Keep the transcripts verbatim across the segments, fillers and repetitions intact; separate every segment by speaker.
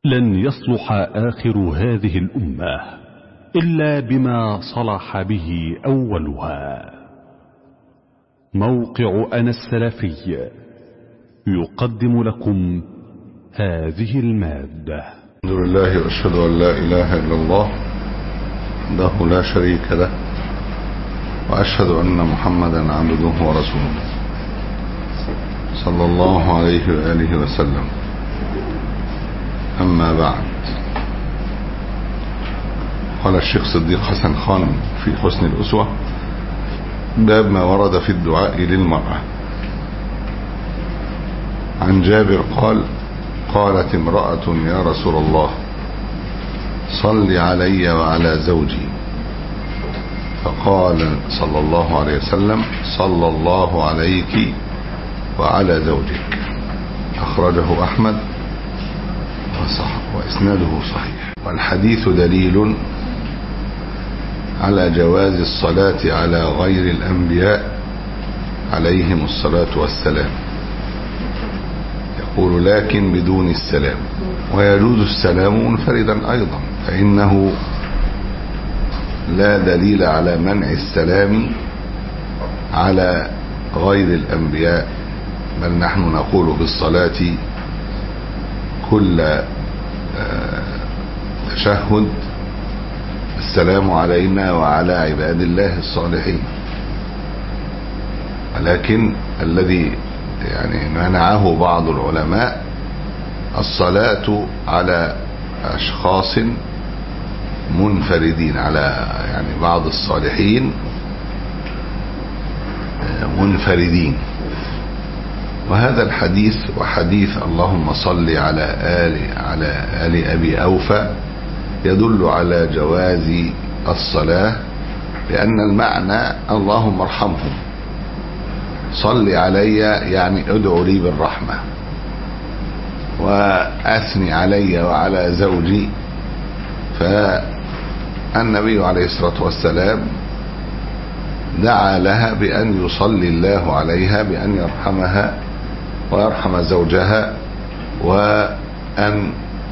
Speaker 1: لن يصلح آخر هذه الأمة إلا بما صلح به أولها. موقع أنا السلفي يقدم لكم هذه المادة.
Speaker 2: الحمد لله وأشهد أن لا إله إلا الله وحده لا شريك له، وأشهد أن محمدا عبده ورسوله صلى الله عليه وآله وسلم. أما بعد، قال الشيخ صديق حسن خان في حسن الأسوة: باب ما ورد في الدعاء للمرأة. عن جابر قال: قالت امرأة: يا رسول الله، صل علي وعلى زوجي. فقال صلى الله عليه وسلم: صلى الله عليك وعلى زوجك. أخرجه أحمد وصح وإسناده صحيح. والحديث دليل على جواز الصلاة على غير الأنبياء عليهم الصلاة والسلام. يقول: لكن بدون السلام. ويجوز السلام منفردا أيضا، فإنه لا دليل على منع السلام على غير الأنبياء، بل نحن نقول في الصلاة كل تشهد: السلام علينا وعلى عباد الله الصالحين. ولكن الذي يعني منعه بعض العلماء الصلاة على أشخاص منفردين، على يعني بعض الصالحين منفردين. وهذا الحديث وحديث اللهم صل على آل على آل أبي أوفى يدل على جواز الصلاة، لأن المعنى اللهم ارحمهم، صل علي يعني ادعو لي بالرحمة، وأثني علي وعلى زوجي. فالنبي عليه الصلاة والسلام دعا لها بأن يصلي الله عليها، بأن يرحمها ويرحم زوجها، وأن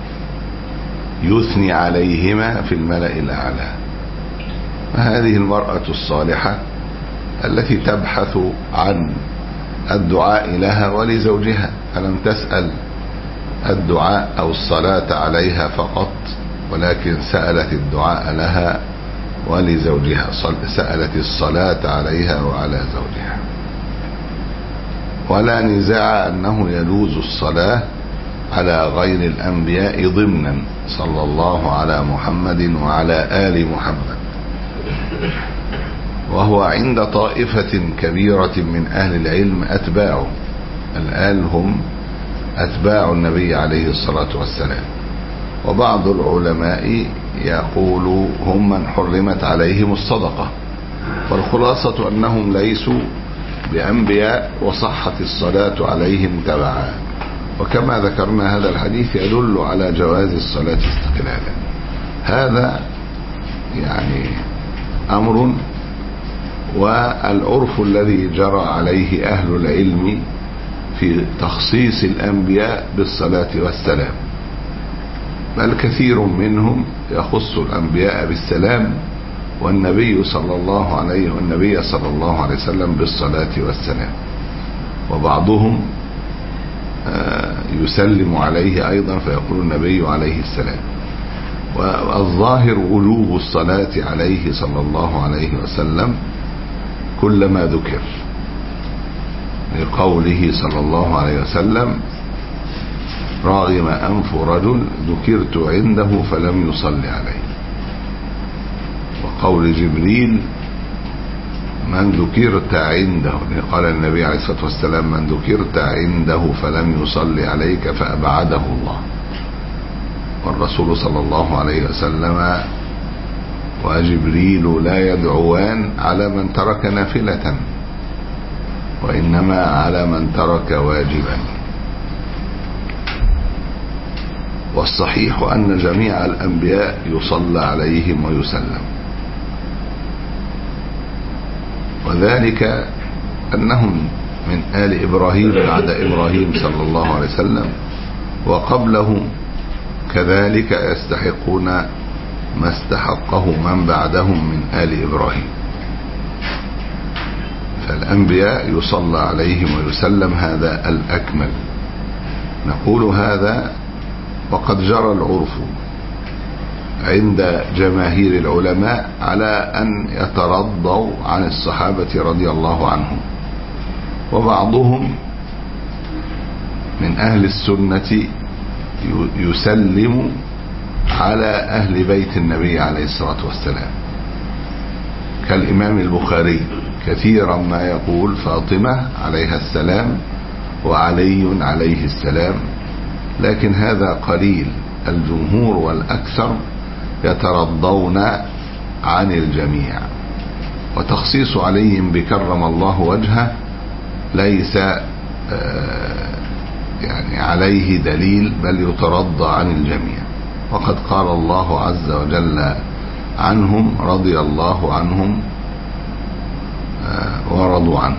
Speaker 2: يثني عليهما في الملأ الأعلى. فهذه المرأة الصالحة التي تبحث عن الدعاء لها ولزوجها، فلم تسأل الدعاء أو الصلاة عليها فقط، ولكن سألت الدعاء لها ولزوجها، سألت الصلاة عليها وعلى زوجها. ولا نزاع أنه يجوز الصلاة على غير الأنبياء ضمنا، صلى الله على محمد وعلى آل محمد. وهو عند طائفة كبيرة من أهل العلم أتباعه، الآل هم أتباع النبي عليه الصلاة والسلام. وبعض العلماء يقول هم من حرمت عليهم الصدقة. والخلاصة أنهم ليسوا بأنبياء وصحت الصلاة عليهم تبعا. وكما ذكرنا هذا الحديث يدل على جواز الصلاة استقلالا. هذا يعني أمر، والعرف الذي جرى عليه أهل العلم في تخصيص الأنبياء بالصلاة والسلام، بل كثير منهم يخص الأنبياء بالسلام، والنبي صلى الله عليه والنبي صلى الله عليه وسلم بالصلاة والسلام. وبعضهم يسلم عليه أيضا فيقول النبي عليه السلام. والظاهر وجوب الصلاة عليه صلى الله عليه وسلم كلما ذكر، لقوله صلى الله عليه وسلم: راغم أنف رجل ذكرت عنده فلم يصلي عليه. وقول جبريل: من ذكرت عنده، قال النبي عليه الصلاة والسلام: من ذكرت عنده فلم يصلي عليك فأبعده الله. والرسول صلى الله عليه وسلم وجبريل لا يدعوان على من ترك نافلة، وإنما على من ترك واجبا. والصحيح أن جميع الأنبياء يصلى عليهم ويسلم، وذلك أنهم من آل إبراهيم بعد إبراهيم صلى الله عليه وسلم، وقبله كذلك يستحقون ما استحقه من بعدهم من آل إبراهيم. فالأنبياء يصلى عليهم ويسلم، هذا الأكمل. نقول هذا وقد جرى العرف عند جماهير العلماء على أن يترضوا عن الصحابة رضي الله عنهم، وبعضهم من أهل السنة يسلم على أهل بيت النبي عليه الصلاة والسلام، كالإمام البخاري كثيرا ما يقول فاطمة عليها السلام وعلي عليه السلام، لكن هذا قليل. الجمهور والأكثر يترضون عن الجميع، وتخصيص عليهم بكرم الله وجهه ليس يعني عليه دليل، بل يترضى عن الجميع. وقد قال الله عز وجل عنهم رضي الله عنهم ورضوا عنه.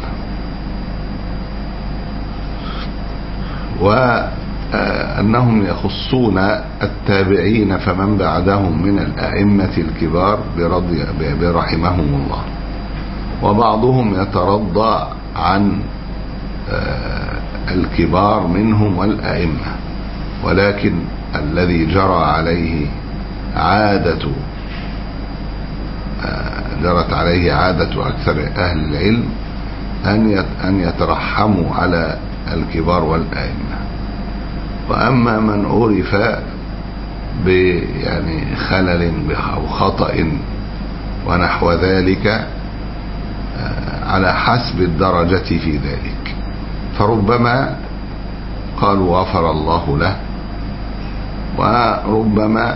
Speaker 2: وأنهم يخصون التابعين فمن بعدهم من الأئمة الكبار برضي برحمهم الله، وبعضهم يترضى عن الكبار منهم والأئمة، ولكن الذي جرى عليه عادة جرت عليه عادة أكثر أهل العلم أن يترحموا على الكبار والأئمة. وأما من عرف يعني خلل أو خطأ ونحو ذلك على حسب الدرجة في ذلك، فربما قالوا غفر الله له، وربما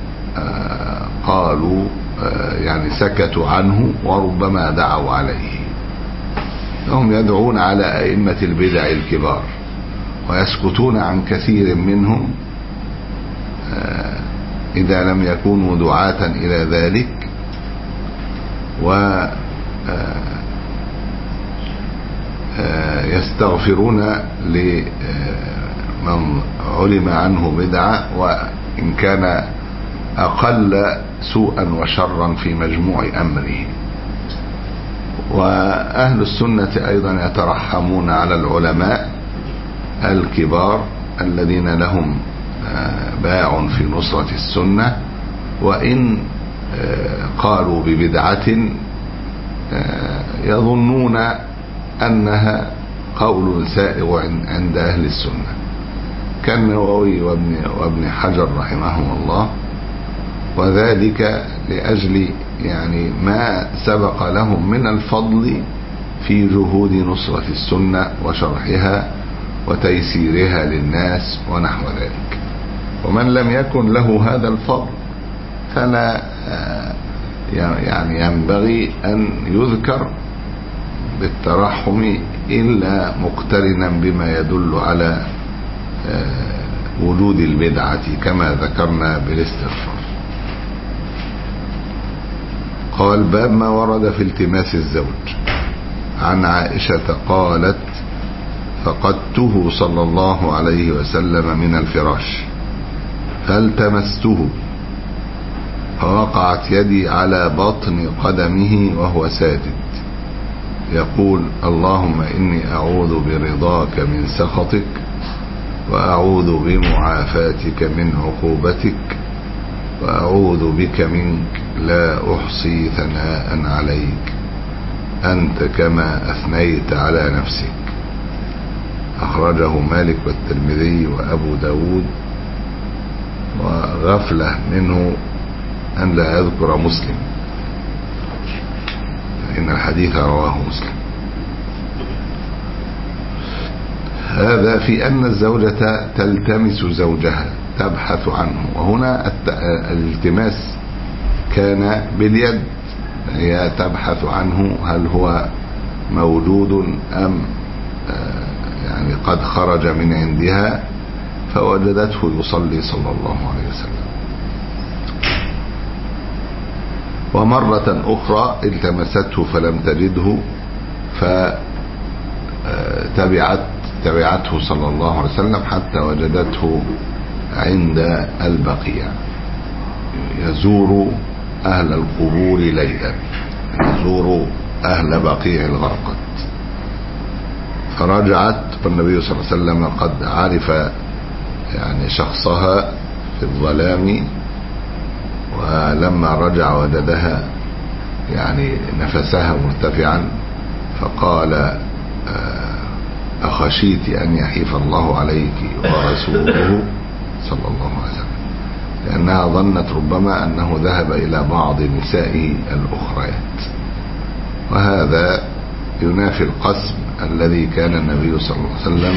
Speaker 2: قالوا يعني سكتوا عنه، وربما دعوا عليه. هم يدعون على أئمة البدع الكبار ويسكتون عن كثير منهم إذا لم يكونوا دعاة إلى ذلك، ويستغفرون لمن علم عنه بدعة وإن كان أقل سوءا وشرا في مجموع أمره. وأهل السنة أيضا يترحمون على العلماء الكبار الذين لهم باع في نصرة السنة، وإن قالوا ببدعة يظنون أنها قول سائغ عند أهل السنة، كالنووي وابن, وابن حجر رحمهم الله، وذلك لأجل يعني ما سبق لهم من الفضل في جهود نصرة السنة وشرحها وتيسيرها للناس ونحو ذلك. ومن لم يكن له هذا الفضل فلا يعني ينبغي أن يذكر بالترحم إلا مقترنا بما يدل على وجود البدعة كما ذكرنا بالاستغفار. قال باب ما ورد في التماس الزوج. عن عائشة قالت فقدته صلى الله عليه وسلم من الفراش فالتمسته فوقعت يدي على بطن قدمه وهو ساجد يقول اللهم إني أعوذ برضاك من سخطك وأعوذ بمعافاتك من عقوبتك وأعوذ بك منك لا أحصي ثناء عليك أنت كما أثنيت على نفسك. أخرجه مالك والترمذي وأبو داود، وغفلة منه أن لا يذكر مسلم، فإن الحديث رواه مسلم. هذا في أن الزوجة تلتمس زوجها تبحث عنه، وهنا الالتماس كان باليد، هي تبحث عنه هل هو موجود أم يعني قد خرج من عندها، فوجدته يصلي صلى الله عليه وسلم. ومرة أخرى التمسته فلم تجده فتبعت تبعته صلى الله عليه وسلم حتى وجدته عند البقيع، يزور أهل القبور ليلا، يزور أهل بقيع الغرقد. فرجعت والنبي صلى الله عليه وسلم قد عرف يعني شخصها في الظلام، ولما رجع وجدها يعني نفسها مرتفعا، فقال أخشيت أن يحيف الله عليك ورسوله صلى الله عليه وسلم، لأنها ظنت ربما أنه ذهب إلى بعض نسائه الأخريات، وهذا ينافي القسم الذي كان النبي صلى الله عليه وسلم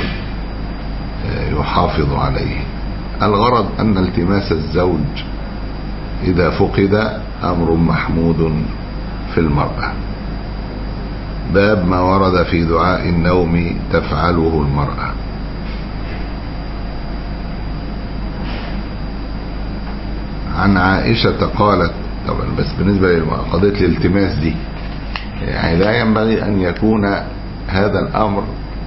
Speaker 2: يحافظ عليه. الغرض أن التماس الزوج إذا فقد أمر محمود في المرأة. باب ما ورد في دعاء النوم تفعله المرأة. عن عائشة قالت، طبعا بس بالنسبة لقضية الالتماس دي يعني لا ينبغي أن يكون هذا الأمر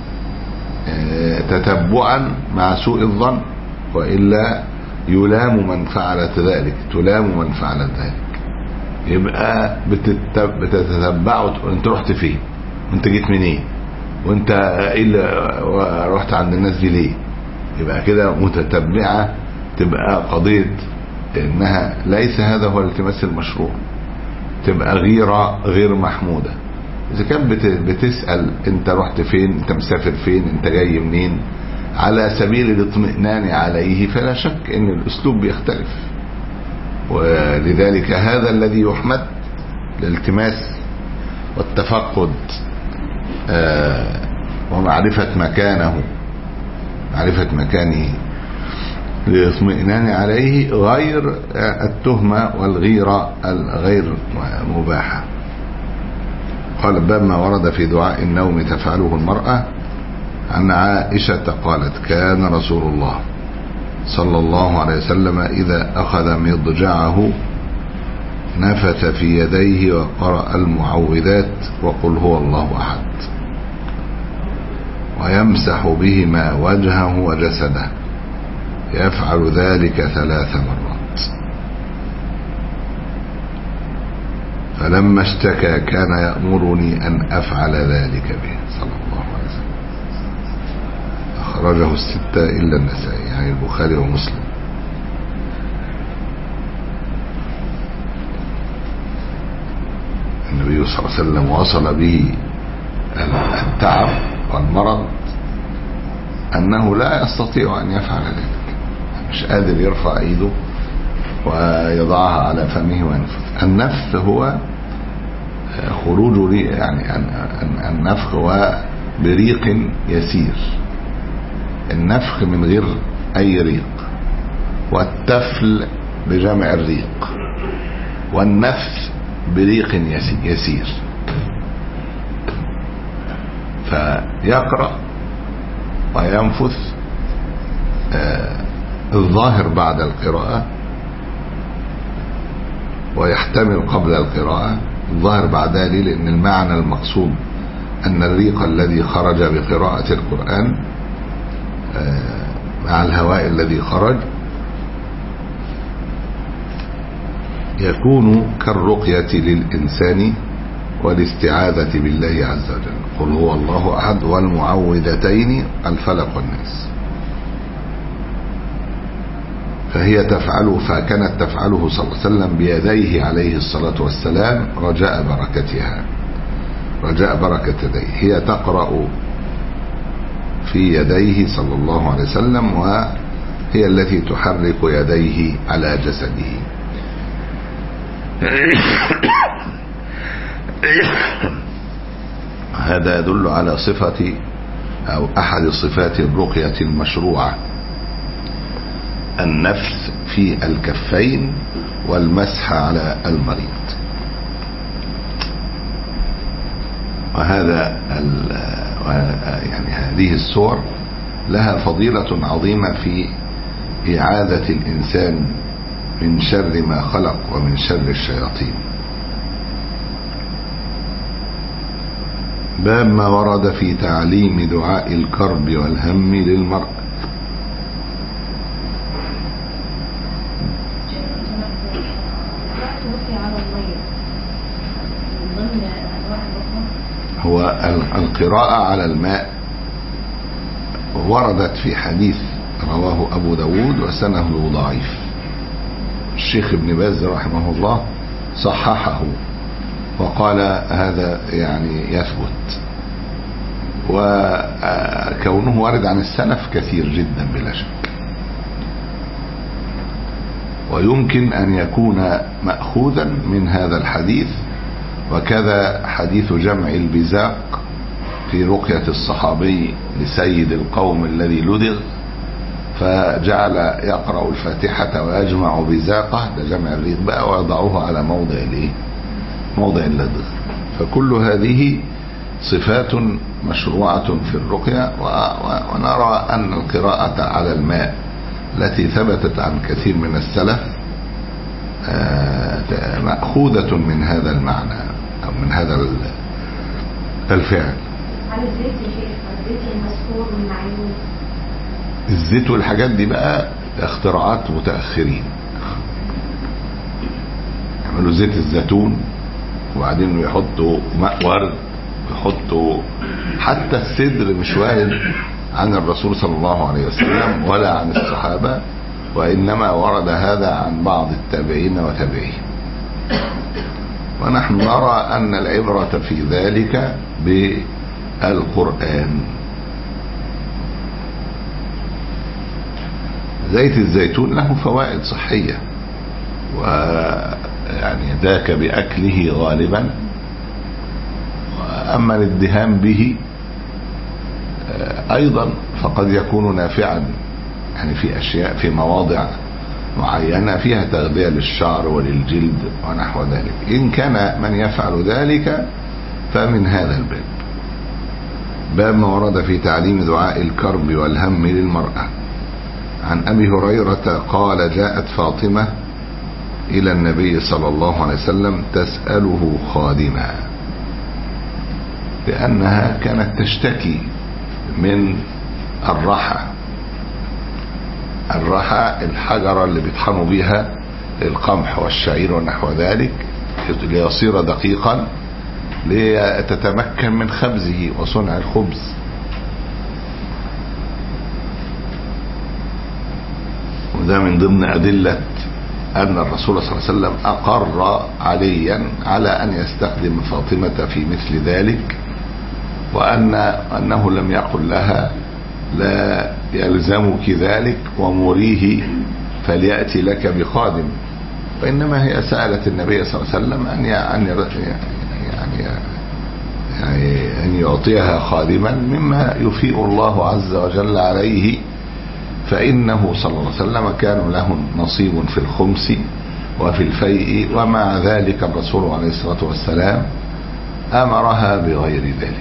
Speaker 2: تتبعا مع سوء الظن، وإلا يلام من فعلت ذلك، تلام من فعلت ذلك. يبقى بتتبعوا انت رحت فين وانت جيت منين وانت ايه اللي رحت عند الناس دي ليه، يبقى كده متتبعة، تبقى قضية انها ليس هذا هو الالتماس المشروع، تبقى غيرة غير محمودة. اذا كان بتسأل انت رحت فين، انت مسافر فين، انت جاي منين، على سبيل الاطمئنان عليه، فلا شك ان الاسلوب بيختلف. ولذلك هذا الذي يحمد الالتماس والتفقد آه ومعرفة مكانه، معرفة مكانه للاطمئنان عليه، غير التهمة والغيرة الغير مباحة. قال باب ما ورد في دعاء النوم تفعله المرأة. عن عائشة قالت كان رسول الله صلى الله عليه وسلم إذا أخذ مضجعه نفث في يديه وقرأ المعوذات وقل هو الله أحد، ويمسح بهما وجهه وجسده، يفعل ذلك ثلاث مرات. فلما اشتكى كان يأمرني أن أفعل ذلك به صلى الله عليه وسلم. أخرجه الستة إلا النسائي، يعني البخاري ومسلم. النبي صلى الله عليه وسلم وصل به التعب والمرض أنه لا يستطيع أن يفعل ذلك، مش قادر يرفع ايده ويضعها على فمه وينفث. النفث هو خروج ريق، يعني النفخ هو بريق يسير، النفخ من غير اي ريق، والتفل بجمع الريق، والنفث بريق يسير. فيقرأ وينفث آه الظاهر بعد القراءة، ويحتمل قبل القراءة الظاهر بعدها. ليه؟ لأن المعنى المقصود أن الريق الذي خرج بقراءة القرآن مع الهواء الذي خرج يكون كالرقية للإنسان والاستعاذة بالله عز وجل، قل هو الله أحد والمعوذتين الفلق والناس. فهي تفعله، فكانت تفعله صلى الله عليه وسلم بيديه عليه الصلاة والسلام رجاء بركتها، رجاء بركة يديه. هي تقرأ في يديه صلى الله عليه وسلم، وهي التي تحرك يديه على جسده. هذا يدل على صفة أو أحد صفات الرقية المشروعة، النفث في الكفين والمسح على المريض. وهذا يعني هذه السور لها فضيلة عظيمة في إعادة الإنسان من شر ما خلق ومن شر الشياطين. باب ما ورد في تعليم دعاء الكرب والهم للمرء. هو القراءة على الماء وردت في حديث رواه أبو داود وسنده ضعيف. الشيخ ابن باز رحمه الله صححه وقال هذا يعني يثبت، وكونه وارد عن السلف كثير جدا بلا شك. ويمكن أن يكون مأخوذا من هذا الحديث، وكذا حديث جمع البزاق في رقية الصحابي لسيد القوم الذي لدغ فجعل يقرأ الفاتحة ويجمع بزاقه، ده جمع الريق بقى، ويضعه على موضع الايه موضع اللدغ. فكل هذه صفات مشروعة في الرقية، ونرى أن القراءة على الماء التي ثبتت عن كثير من السلف مأخوذة من هذا المعنى أو من هذا الفعل.
Speaker 3: على الزيت يا شيخ، الزيت المسكور والمعيون،
Speaker 2: الزيت والحاجات دي بقى اختراعات متأخرين. يعملوا زيت الزيتون وبعدين يحطوا ماء ورد، يحطوا حتى السدر مش وارد عن الرسول صلى الله عليه وسلم ولا عن الصحابة، وإنما ورد هذا عن بعض التابعين وتابعين. ونحن نرى أن العبرة في ذلك بالقرآن. زيت الزيتون له فوائد صحية، ويعني ذاك بأكله غالبا، وأما الادهان به أيضا فقد يكون نافعا، يعني في أشياء في مواضع معينة فيها تغذية للشعر وللجلد ونحو ذلك. إن كان من يفعل ذلك فمن هذا الباب. باب ما ورد في تعليم دعاء الكرب والهم للمرأة. عن أبي هريرة قال جاءت فاطمة إلى النبي صلى الله عليه وسلم تسأله خادما، لأنها كانت تشتكي من الرحى. الرحى الحجرة اللي بيطحنوا بها القمح والشعير ونحو ذلك ليصير دقيقا لتتمكن من خبزه وصنع الخبز. وده من ضمن أدلة أن الرسول صلى الله عليه وسلم أقر عليا على أن يستخدم فاطمة في مثل ذلك، وأن أنه لم يقل لها لا يلزمك ذلك ومريه فليأتي لك بخادم، وإنما هي سألت النبي صلى الله عليه وسلم أن يعني يعني أن يعطيها خادما مما يفيء الله عز وجل عليه، فإنه صلى الله عليه وسلم كان له نصيب في الخمس وفي الفيء، ومع ذلك الرسول عليه الصلاة والسلام أمرها بغير ذلك.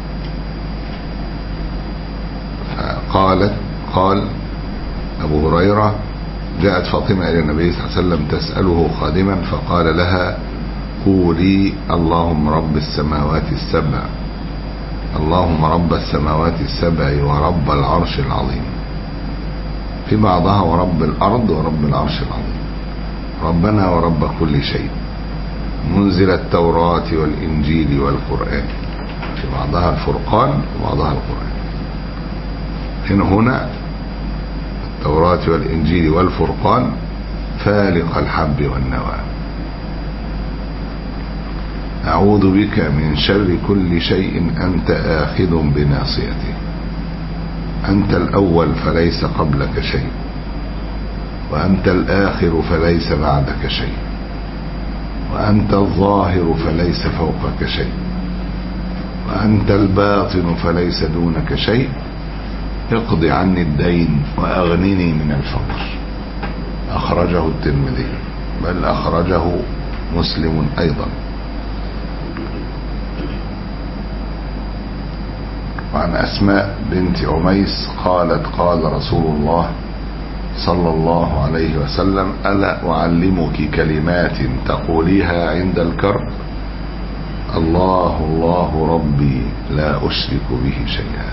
Speaker 2: قالت قال أبو هريرة جاءت فاطمة إلى النبي صلى الله عليه وسلم تسأله خادما فقال لها قولي اللهم رب السماوات السبع، اللهم رب السماوات السبع ورب العرش العظيم، في بعضها ورب الأرض ورب العرش العظيم، ربنا ورب كل شيء، منزل التوراة والإنجيل والقرآن، في بعضها الفرقان وبعضها القرآن. هنا هنا التوراة والإنجيل والفرقان فالق الحب والنوى، أعوذ بك من شر كل شيء أنت آخذ بناصيته، أنت الأول فليس قبلك شيء، وأنت الآخر فليس بعدك شيء، وأنت الظاهر فليس فوقك شيء، وأنت الباطن فليس دونك شيء، اقض عني الدين وأغنني من الفقر. أخرجه الترمذي، بل أخرجه مسلم أيضا. وعن أسماء بنت عميس قالت قال رسول الله صلى الله عليه وسلم ألا أعلمك كلمات تقوليها عند الكرب؟ الله الله ربي لا أشرك به شيئا،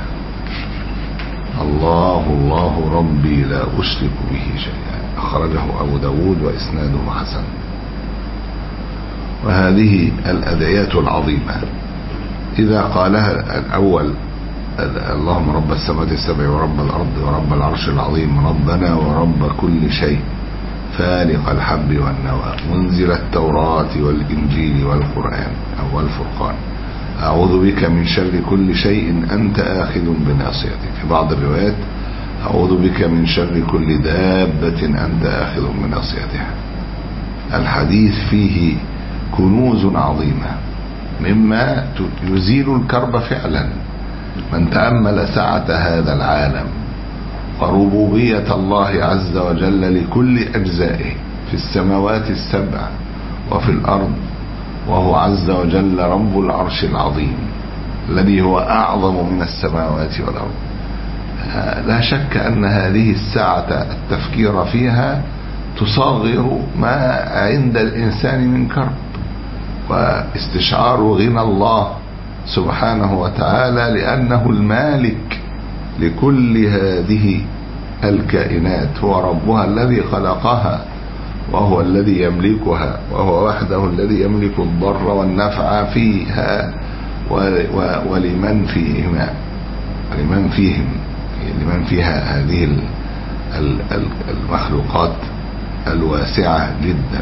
Speaker 2: الله الله ربي لا أشرك به شيئا. أخرجه أبو داود وإسناده حسن. وهذه الأدعية العظيمة إذا قالها الأول اللهم رب السماوات السبع ورب الأرض ورب العرش العظيم ربنا ورب كل شيء فالق الحب والنوى منزل التوراة والإنجيل والقرآن أو الفرقان أعوذ بك من شر كل شيء أنت آخذ بناصيته. في بعض الروايات أعوذ بك من شر كل دابة أنت آخذ بناصيتها. الحديث فيه كنوز عظيمة مما يزيل الكرب فعلا. من تأمل سعة هذا العالم وربوبية الله عز وجل لكل أجزائه في السماوات السبع وفي الأرض، وهو عز وجل رب العرش العظيم الذي هو أعظم من السماوات والأرض، لا شك أن هذه الساعة التفكير فيها تصغر ما عند الإنسان من كرب، واستشعار غنى الله سبحانه وتعالى لأنه المالك لكل هذه الكائنات، هو ربها الذي خلقها وهو الذي يملكها، وهو وحده الذي يملك الضر والنفع فيها ولمن فيهما لمن فيهم لمن فيها هذه المخلوقات الواسعة جدا.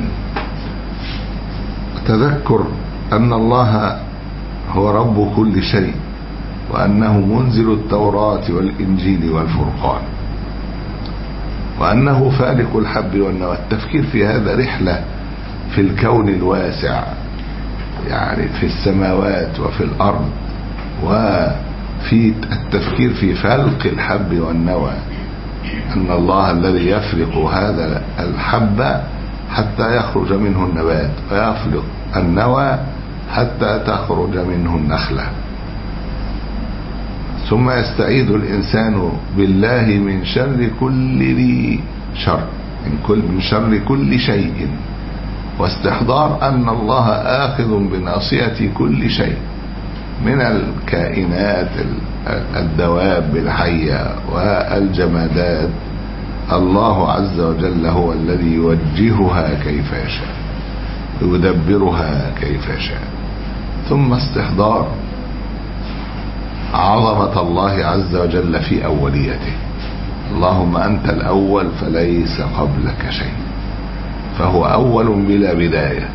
Speaker 2: تذكر أن الله هو رب كل شيء، وأنه منزل التوراة والإنجيل والفرقان، وأنه فالق الحب والنوى. التفكير في هذا رحلة في الكون الواسع، يعني في السماوات وفي الأرض، وفي التفكير في فلق الحب والنوى، أن الله الذي يفلق هذا الحب حتى يخرج منه النبات، ويفلق النوى حتى تخرج منه النخلة، ثم يستعيذ الإنسان بالله من شر كل ذي شر، من كل من شر كل شيء، واستحضار أن الله آخذ بناصية كل شيء من الكائنات الدواب الحية والجمادات. الله عز وجل هو الذي يوجهها كيف يشاء، يدبرها كيف يشاء. ثم استحضار عظمة الله عز وجل في أوليته. اللهم أنت الأول فليس قبلك شيء، فهو أول بلا بداية،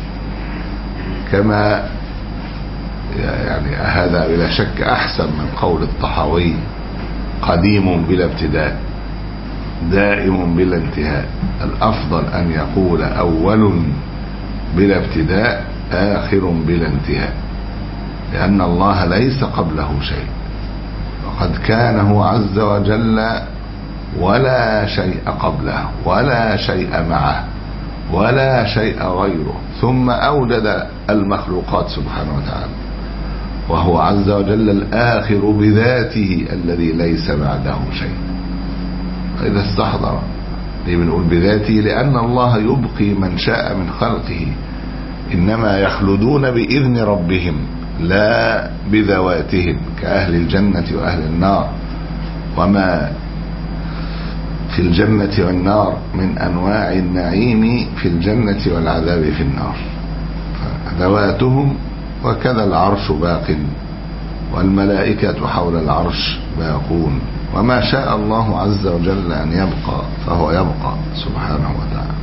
Speaker 2: كما يعني هذا بلا شك أحسن من قول الطحاوي قديم بلا ابتداء دائم بلا انتهاء. الأفضل أن يقول أول بلا ابتداء آخر بلا انتهاء، لأن الله ليس قبله شيء، وقد كان هو عز وجل ولا شيء قبله ولا شيء معه ولا شيء غيره، ثم أوجد المخلوقات سبحانه وتعالى، وهو عز وجل الآخر بذاته الذي ليس بعده شيء. فإذا استحضر، ليه بنقول بذاته؟ لأن الله يبقي من شاء من خلقه، إنما يخلدون بإذن ربهم لا بذواتهم، كأهل الجنة وأهل النار، وما في الجنة والنار من أنواع النعيم في الجنة والعذاب في النار، ذواتهم. وكذا العرش باق، والملائكة حول العرش باقون، وما شاء الله عز وجل أن يبقى فهو يبقى سبحانه وتعالى.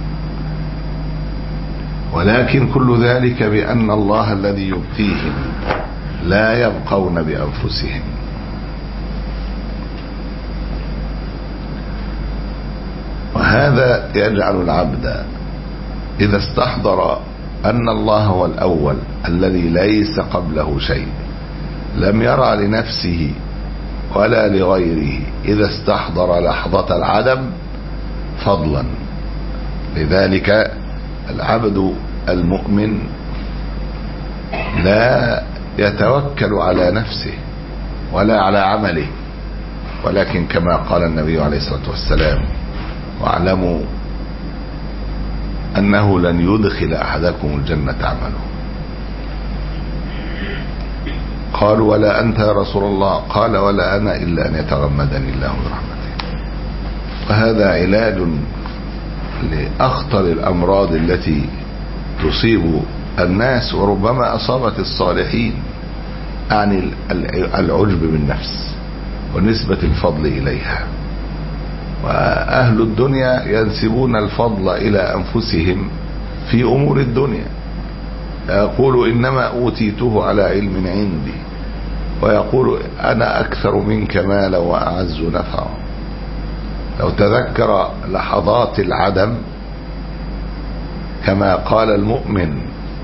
Speaker 2: ولكن كل ذلك بأن الله الذي يبقيهم لا يبقون بأنفسهم. وهذا يجعل العبد إذا استحضر أن الله هو الأول الذي ليس قبله شيء، لم يرى لنفسه ولا لغيره، إذا استحضر لحظة العدم فضلا. لذلك العبد المؤمن لا يتوكل على نفسه ولا على عمله، ولكن كما قال النبي عليه الصلاة والسلام: واعلموا أنه لن يدخل أحدكم الجنة عمله. قالوا: ولا أنت يا رسول الله؟ قال: ولا أنا إلا أن يتغمدني الله برحمته. وهذا علاج لأخطر الأمراض التي تصيب الناس وربما أصابت الصالحين، يعني العجب بالنفس ونسبة الفضل إليها. وأهل الدنيا ينسبون الفضل إلى أنفسهم في أمور الدنيا، يقول إنما أوتيته على علم عندي، ويقول أنا أكثر منك مالا وأعز نفعا. لو تذكر لحظات العدم كما قال المؤمن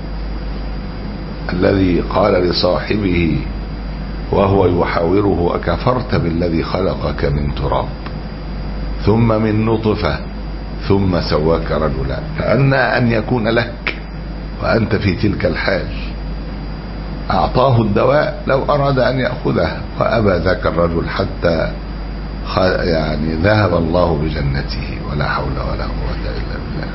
Speaker 2: الذي قال لصاحبه وهو يحاوره أكفرت بالذي خلقك من تراب ثم من نطفة ثم سواك رجلا، كأن أن يكون لك وأنت في تلك الحال. أعطاه الدواء لو أراد أن يأخذه وأبى ذاك الرجل حتى يعني ذهب الله بجنته، ولا حول ولا قوة إلا بالله.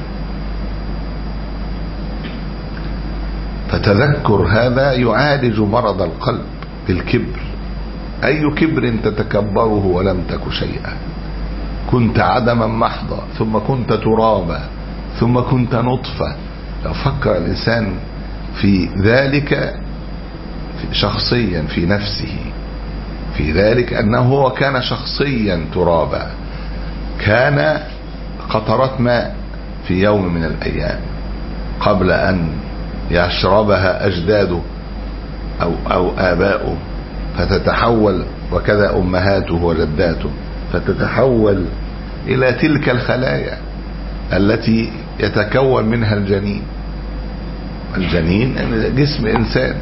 Speaker 2: فتذكر هذا يعالج مرض القلب بالكبر. أي كبر تتكبره ولم تك شيئا، كنت عدما محضا ثم كنت ترابا ثم كنت نطفة. لو فكر الإنسان في ذلك شخصيا في نفسه، في ذلك أنه هو كان شخصيا ترابا، كان قطرات ماء في يوم من الأيام قبل أن يشربها أجداده أو, أو آباؤه فتتحول، وكذا أمهاته وجداته، فتتحول إلى تلك الخلايا التي يتكون منها الجنين. الجنين جسم إنسان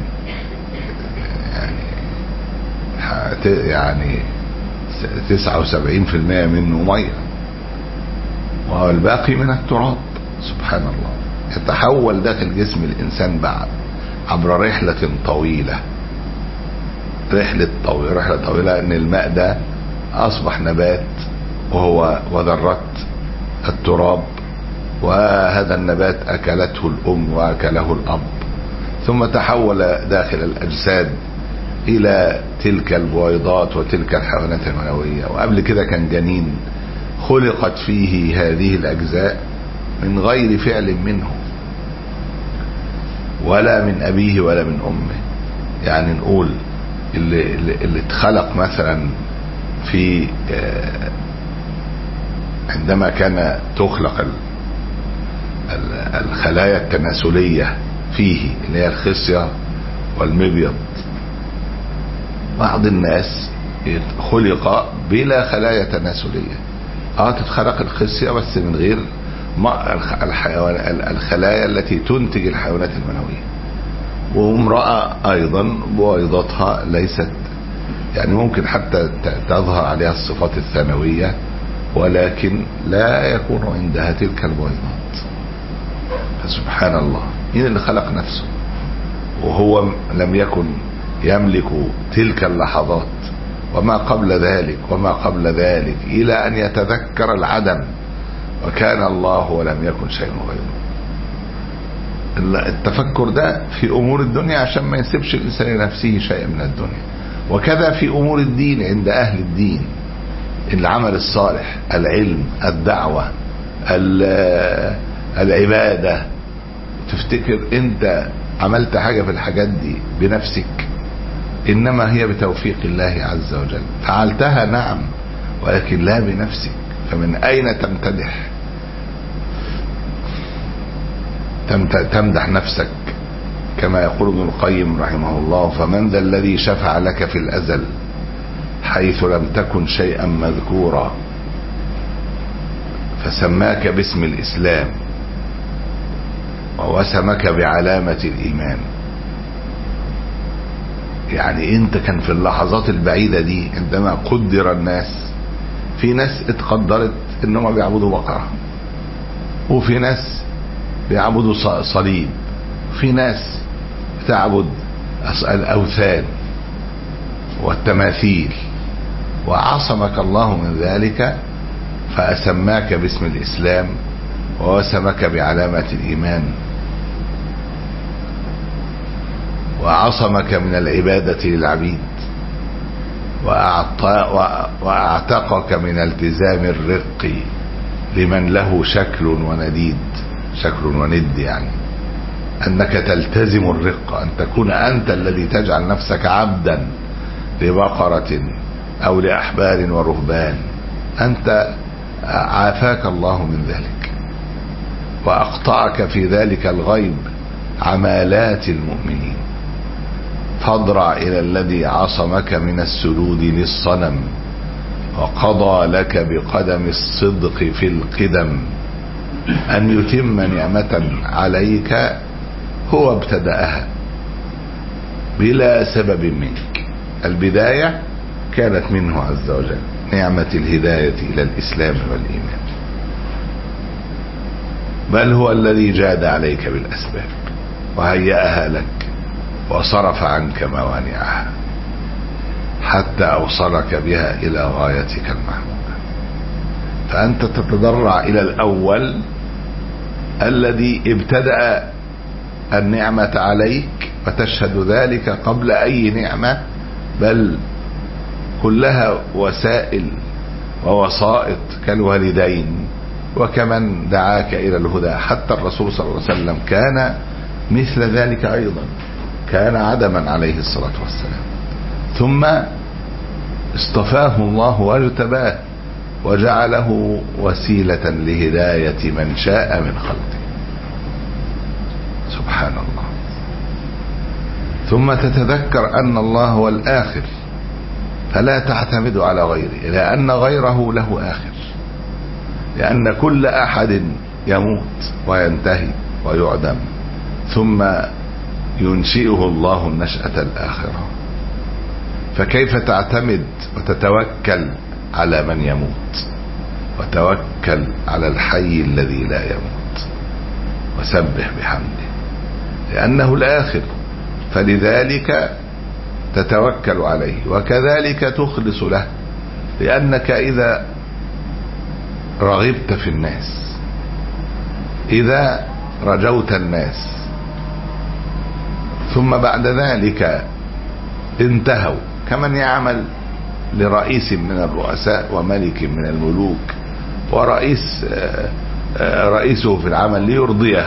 Speaker 2: يعني يعني تسعة وسبعين في المئة منه مية والباقي من التراب. سبحان الله. يتحول داخل جسم الإنسان بعد عبر رحلة طويلة، رحلة طويلة رحلة طويلة أن الماء ده أصبح نبات وهو وذرات التراب، وهذا النبات أكلته الأم وأكله الأب، ثم تحول داخل الأجساد إلى تلك البويضات وتلك الحيوانات المنوية. وقبل كده كان جنين خلقت فيه هذه الأجزاء من غير فعل منه ولا من أبيه ولا من أمه. يعني نقول اللي, اللي اتخلق مثلا في عندما كان تخلق الخلايا التناسلية فيه اللي هي الخصية والمبيض، بعض الناس خلق بلا خلايا تناسلية. اه تتخلق الخصية بس من غير الحيوان الخلايا التي تنتج الحيوانات المنوية. وامرأة ايضا بويضتها ليست يعني ممكن حتى تظهر عليها الصفات الثانوية، ولكن لا يكون عندها تلك البويضات. فسبحان الله، مين اللي خلق نفسه وهو لم يكن يملك تلك اللحظات وما قبل ذلك وما قبل ذلك إلى أن يتذكر العدم وكان الله ولم يكن شيء غيره. التفكر ده في أمور الدنيا عشان ما ينسبش الإنسان لنفسه شيء من الدنيا. وكذا في أمور الدين عند أهل الدين، العمل الصالح، العلم، الدعوة، العبادة. تفتكر انت عملت حاجة في الحاجات دي بنفسك، انما هي بتوفيق الله عز وجل. فعلتها نعم، ولكن لا بنفسك. فمن اين تمتدح تمدح نفسك؟ كما يقول ابن القيم رحمه الله: فمن ذا الذي شفع لك في الازل حيث لم تكن شيئا مذكورا فسماك باسم الاسلام ووسمك بعلامة الإيمان. يعني انت كان في اللحظات البعيدة دي عندما قدر الناس، في ناس اتقدرت انهم بيعبدوا بقرة، وفي ناس بيعبدوا صليب، وفي ناس بتعبد الأوثان والتماثيل، وعصمك الله من ذلك فأسماك باسم الإسلام ووسمك بعلامة الإيمان، وعصمك من العبادة للعبيد، وأعتقك من التزام الرق لمن له شكل ونديد، شكل وند يعني أنك تلتزم الرق، أن تكون أنت الذي تجعل نفسك عبدا لبقرة أو لأحبار ورهبان. أنت عافاك الله من ذلك وأقطعك في ذلك الغيب عمالات المؤمنين، فاضرع إلى الذي عصمك من السجود للصنم وقضى لك بقدم الصدق في القدم أن يتم نعمة عليك هو ابتدأها بلا سبب منك. البداية كانت منه عز وجل، نعمة الهداية إلى الإسلام والإيمان، بل هو الذي جاد عليك بالأسباب وهيأها لك وصرف عنك موانعها حتى أوصلك بها إلى غايتك المحمودة. فأنت تتضرع إلى الأول الذي ابتدأ النعمة عليك وتشهد ذلك قبل أي نعمة، بل كلها وسائل ووسائط كالوالدين وكمن دعاك إلى الهدى. حتى الرسول صلى الله عليه وسلم كان مثل ذلك أيضا، كان عدما عليه الصلاة والسلام، ثم اصطفاه الله واجتباه وجعله وسيلة لهداية من شاء من خلقه. سبحان الله. ثم تتذكر أن الله هو الآخر، فلا تعتمد على غيره، لأن غيره له آخر، لأن كل أحد يموت وينتهي ويعدم، ثم ينشئه الله النشأة الآخرة. فكيف تعتمد وتتوكل على من يموت؟ وتوكل على الحي الذي لا يموت وسبح بحمده لأنه الآخر، فلذلك تتوكل عليه وكذلك تخلص له، لأنك إذا رغبت في الناس، إذا رجوت الناس، ثم بعد ذلك انتهوا، كمن يعمل لرئيس من الرؤساء وملك من الملوك، ورئيس رئيسه في العمل ليرضيه،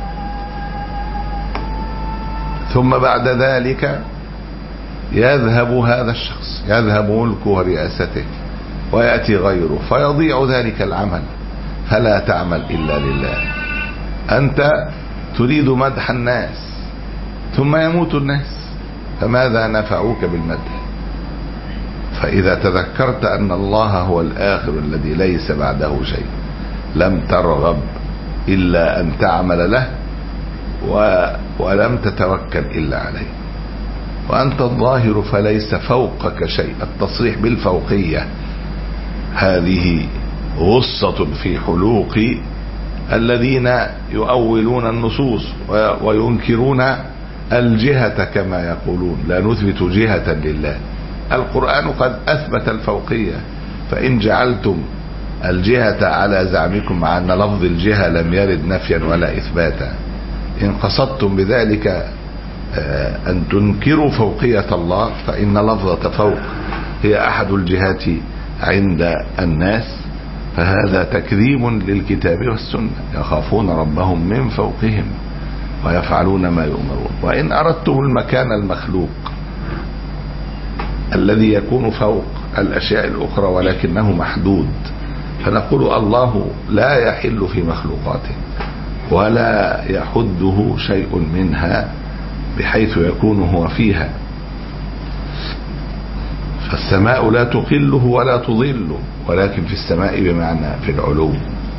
Speaker 2: ثم بعد ذلك يذهب هذا الشخص، يذهب ملكه ورئاسته ويأتي غيره فيضيع ذلك العمل، فلا تعمل إلا لله. أنت تريد مدح الناس ثم يموت الناس، فماذا نفعوك بالمدح؟ فإذا تذكرت أن الله هو الآخر الذي ليس بعده شيء، لم ترغب إلا أن تعمل له ولم تتوكل إلا عليه. وأنت الظاهر فليس فوقك شيء. التصريح بالفوقية هذه غصة في حلوق الذين يؤولون النصوص وينكرون الجهة كما يقولون، لا نثبت جهة لله. القرآن قد أثبت الفوقية، فإن جعلتم الجهة على زعمكم، مع أن لفظ الجهة لم يرد نفيا ولا إثباتا، إن قصدتم بذلك أن تنكروا فوقية الله، فإن لفظة فوق هي أحد الجهات عند الناس، فهذا تكذيب للكتاب والسنة. يخافون ربهم من فوقهم ويفعلون ما يؤمرون. وإن أردتم المكان المخلوق الذي يكون فوق الأشياء الأخرى ولكنه محدود، فنقول الله لا يحل في مخلوقاته ولا يحده شيء منها بحيث يكون هو فيها. فالسماء لا تقله ولا تظله، ولكن في السماء بمعنى في العلو،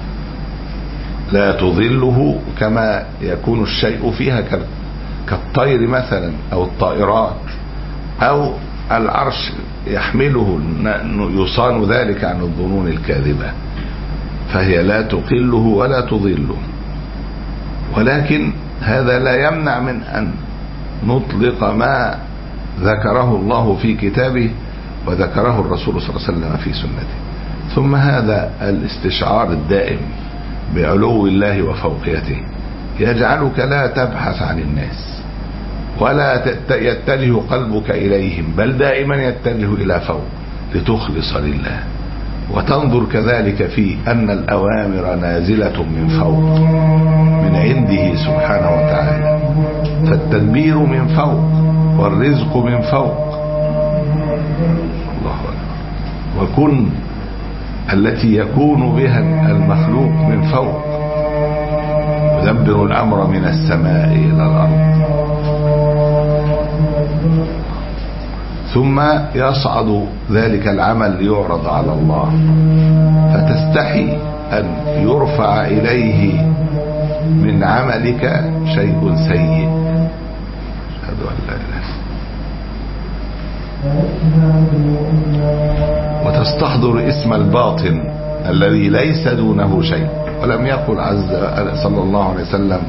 Speaker 2: لا تظله كما يكون الشيء فيها كالطير مثلا أو الطائرات أو العرش يحمله، يصان ذلك عن الظنون الكاذبة، فهي لا تقله ولا تظله. ولكن هذا لا يمنع من أن نطلق ما ذكره الله في كتابه وذكره الرسول صلى الله عليه وسلم في سنته. ثم هذا الاستشعار الدائم بعلو الله وفوقيته يجعلك لا تبحث عن الناس ولا يتجه قلبك إليهم، بل دائما يتجه إلى فوق لتخلص لله، وتنظر كذلك في أن الأوامر نازلة من فوق من عنده سبحانه وتعالى، فالتدبير من فوق والرزق من فوق. الله أكبر. وكن التي يكون بها المخلوق من فوق، يدبر الأمر من السماء إلى الأرض، ثم يصعد ذلك العمل ليعرض على الله، فتستحي أن يرفع إليه من عملك شيء سيء. أشهد أن لا إله إلا الله. وتستحضر اسم الباطن الذي ليس دونه شيء. ولم يقل عز صلى الله عليه وسلم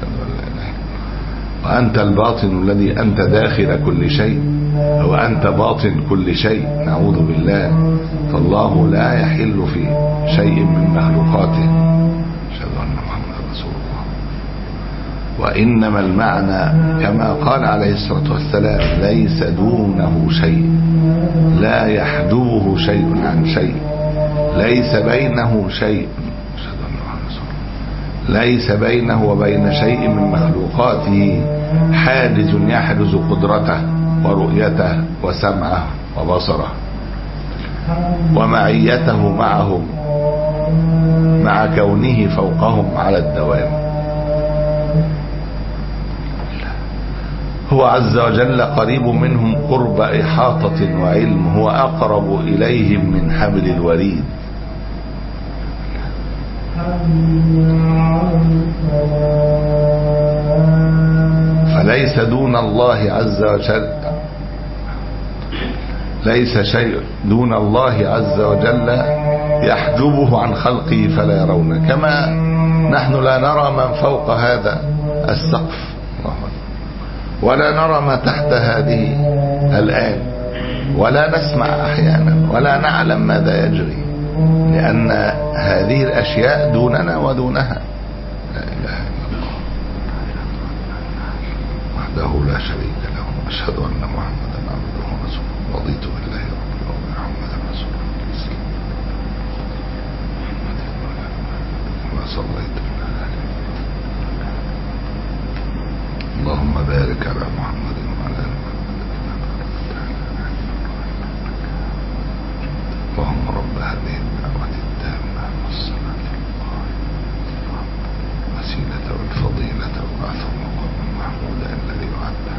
Speaker 2: وأنت الباطن الذي أنت داخل كل شيء، أو أنت باطن كل شيء، نعوذ بالله. فالله لا يحل في شيء من مخلوقاته. أشهد أن محمدا رسول الله. وإنما المعنى كما قال عليه الصلاة والسلام ليس دونه شيء، لا يحجبه شيء عن شيء، ليس بينه شيء، ليس بينه وبين شيء من مخلوقاته حاجز يحجز قدرته ورؤيته وسمعه وبصره ومعيته معهم، مع كونه فوقهم على الدوام. هو عز وجل قريب منهم قرب إحاطة وعلم، هو أقرب إليهم من حبل الوريد. فليس دون الله عز وجل، ليس شيء دون الله عز وجل يحجبه عن خلقه فلا يرونه، كما نحن لا نرى من فوق هذا السقف ولا نرى ما تحت هذه الآن، ولا نسمع أحيانا ولا نعلم ماذا يجري، لأن هذه الأشياء دوننا ودونها. لا إله إلا الله وحده لا شريك له، أشهد أن محمدا عبده ورسوله، رضيت بالله ربا وبمحمد رسول الله، كما صليت اللهم بارك على محمد وعلى آل محمد كما باركت على آل إبراهيم. اللهم رب هذه الدعوة التامة والصلاة القائمة وسيلة والفضيلة وبعثه مقاما محمودا الذي وعده.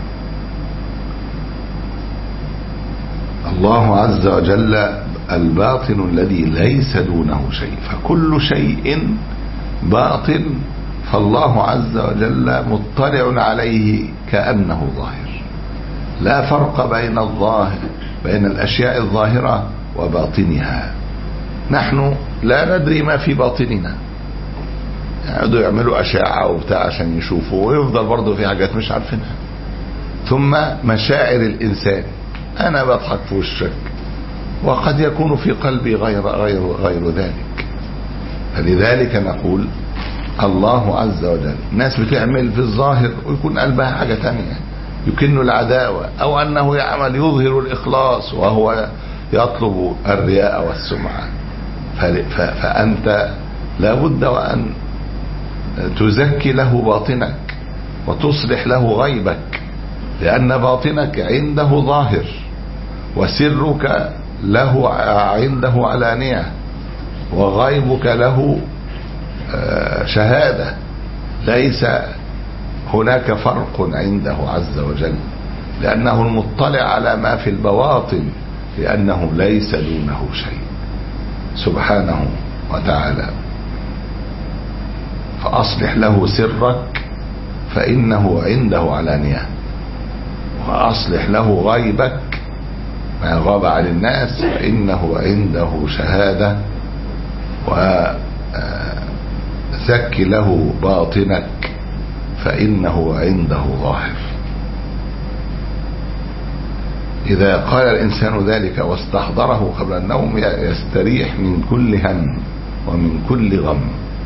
Speaker 2: الله عز وجل الباطن الذي ليس دونه شيء، فكل شيء باطن، فالله عز وجل مطلع عليه كأنه ظاهر. لا فرق بين الظاهر بين الأشياء الظاهرة وباطنها. نحن لا ندري ما في باطننا، يقعدوا يعملوا أشعة وبتاع عشان يشوفوا، ويفضل برضه في حاجات مش عارفينها. ثم مشاعر الإنسان، أنا بضحك في وشك وقد يكون في قلبي غير غير غير ذلك. فلذلك نقول الله عز وجل. الناس بتعمل في الظاهر ويكون قلبها حاجة تانية، يكن العداوة، أو أنه يعمل يظهر الإخلاص وهو يطلب الرياء والسمعة. فأنت لابد وأن تزكي له باطنك وتصلح له غيبك، لأن باطنك عنده ظاهر وسرك له عنده علانية وغيبك له شهادة. ليس هناك فرق عنده عز وجل، لأنه المطلع على ما في البواطن، لأنه ليس دونه شيء سبحانه وتعالى. فأصلح له سرك فإنه عنده علانية، وأصلح له غيبك ما غاب عن الناس فإنه عنده شهادة، وزك له باطنك فإنه عنده ظاهر. إذا قال الإنسان ذلك واستحضره قبل النوم يستريح من كل هم ومن كل غم،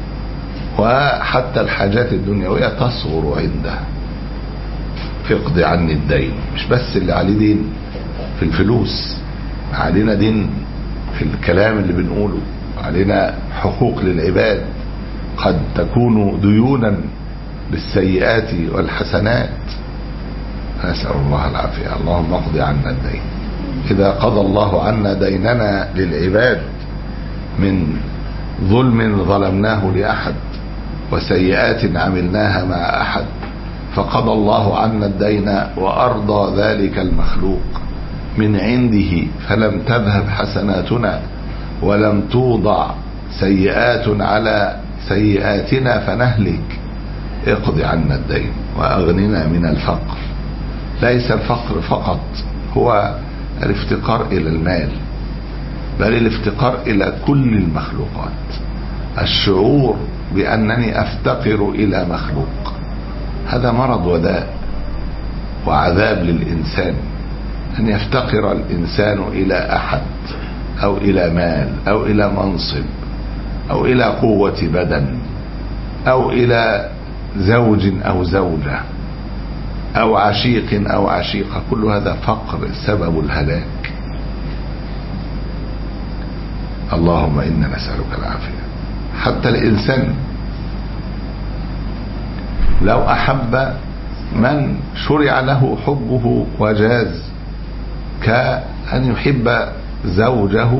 Speaker 2: وحتى الحاجات الدنيوية تصغر عنده. اقضي عني الدين، مش بس اللي عليه دين في الفلوس، علينا دين في الكلام اللي بنقوله، علينا حقوق للعباد قد تكون ديونا بالسيئات والحسنات. نسأل الله العافية. اللهم اقض عنا الدين. إذا قضى الله عنا ديننا للعباد من ظلم ظلمناه لأحد وسيئات عملناها مع أحد، فقضى الله عنا الدين وأرضى ذلك المخلوق من عنده، فلم تذهب حسناتنا ولم توضع سيئات على سيئاتنا فنهلك. اقض عنا الدين وأغننا من الفقر. ليس الفقر فقط هو الافتقار إلى المال، بل الافتقار إلى كل المخلوقات. الشعور بأنني أفتقر إلى مخلوق هذا مرض وداء وعذاب للإنسان. أن يفتقر الإنسان إلى أحد أو إلى مال أو إلى منصب أو إلى قوة بدن أو إلى زوج أو زوجة أو عشيق أو عشيقة، كل هذا فقر سبب الهلاك. اللهم إنا نسألك العافية. حتى الإنسان لو أحب من شرع له حبه وجاز، كأن يحب زوجه،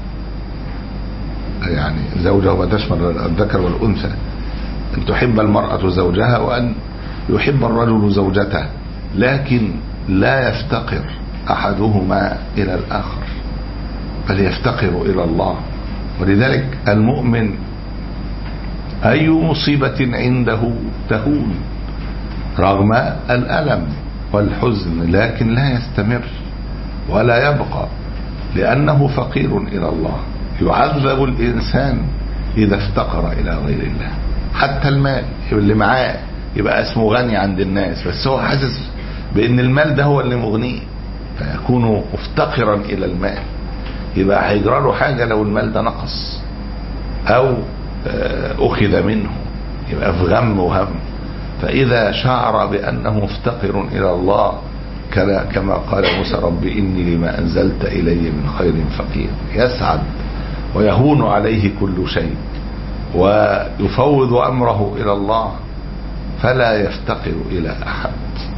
Speaker 2: يعني زوجه وتشمل الذكر والأنثى، أن تحب المرأة زوجها وأن يحب الرجل زوجته، لكن لا يفتقر أحدهما إلى الآخر بل يفتقر إلى الله. ولذلك المؤمن أي مصيبة عنده تهون رغم الألم والحزن، لكن لا يستمر ولا يبقى، لأنه فقير إلى الله. يعذب الإنسان إذا افتقر إلى غير الله. حتى المال اللي معاه يبقى اسمه غني عند الناس، بس هو حاسس بأن المال ده هو اللي مغنيه، فيكون مفتقرا إلى المال. يبقى هيجرى له حاجة لو المال ده نقص أو أخذ منه، يبقى في غم وهم. فإذا شعر بأنه مفتقر إلى الله كما قال موسى رب إني لما أنزلت إلي من خير فقير، يسعد ويهون عليه كل شيء ويفوض أمره إلى الله، فلا يفتقر إلى أحد.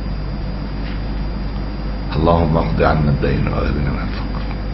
Speaker 2: اللهم اقض عنا الدين وأغننا من الفقر.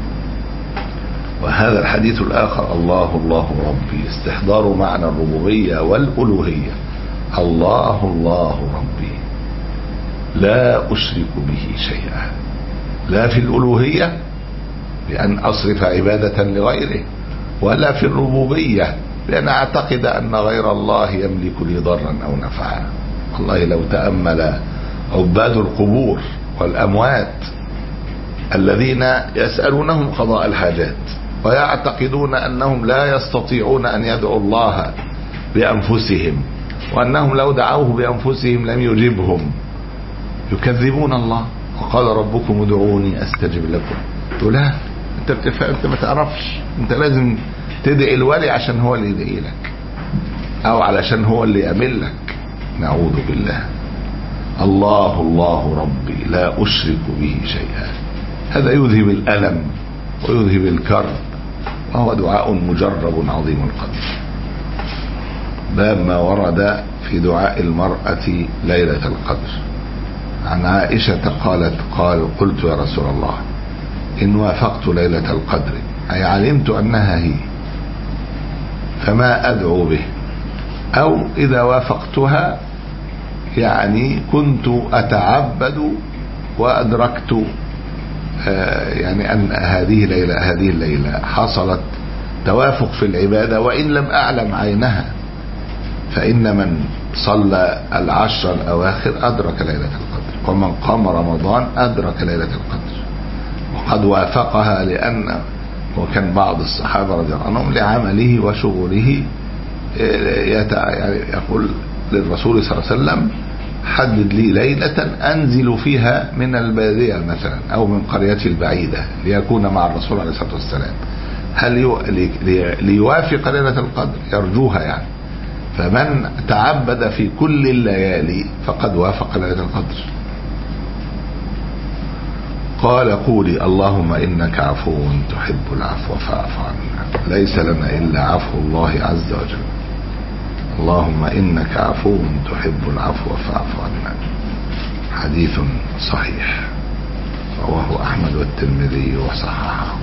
Speaker 2: وهذا الحديث الآخر الله الله ربي، استحضار معنى الربوبية والألوهية. الله الله ربي لا أشرك به شيئا، لا في الألوهية بأن أصرف عبادة لغيره، ولا في الربوبية بأن أعتقد أن غير الله يملك لي ضرا أو نفعا. والله لو تأمل عباد القبور والأموات الذين يسألونهم قضاء الحاجات ويعتقدون أنهم لا يستطيعون أن يدعوا الله بأنفسهم، وأنهم لو دعوه بأنفسهم لم يجبهم، يكذبون الله. وقال ربكم ادعوني أستجب لكم. تقول لا، انت بتفهم، انت ما تعرفش، انت لازم تدعي الولي عشان هو اللي يدعي لك او علشان هو اللي يعمل لك. نعوذ بالله. الله الله ربي لا أشرك به شيئا، هذا يذهب الألم ويذهب الكرب، وهو دعاء مجرب عظيم القدر. باب ما ورد في دعاء المرأة ليلة القدر. عن عائشة قالت قال قلت يا رسول الله إن وافقت ليلة القدر أي علمت أنها هي فما أدعو به، أو إذا وافقتها يعني كنت أتعبد وأدركت يعني أن هذه الليلة هذه الليلة حصلت توافق في العبادة وإن لم أعلم عينها، فإن من صلى العشر الأواخر أدرك ليلة القدر، ومن قام رمضان أدرك ليلة القدر وقد وافقها، لأن وكان بعض الصحابة رضي الله عنهم لعمله وشغله يعني يقول للرسول صلى الله عليه وسلم حدد لي ليلة أنزل فيها من البادية مثلا أو من قريتي البعيدة ليكون مع الرسول عليه الصلاة والسلام، هل ليوافق ليلة القدر يرجوها يعني. فمن تعبد في كل الليالي فقد وافق ليلة القدر. قال قولي اللهم إنك عفو تحب العفو فاعف عنا، ليس لنا إلا عفو الله عز وجل. اللهم إنك عفو تحب العفو فاعف عنا. حديث صحيح رواه أحمد والترمذي وصححه.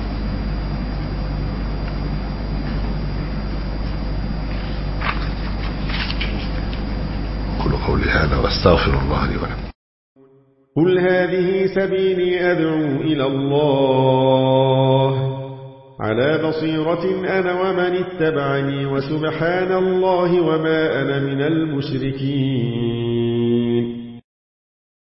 Speaker 2: أقول قولي هذا واستغفر الله لي ولكم.
Speaker 4: قل هذه سبيلي أدعو إلى الله على بصيرة أنا ومن اتبعني وسبحان الله وما أنا من المشركين.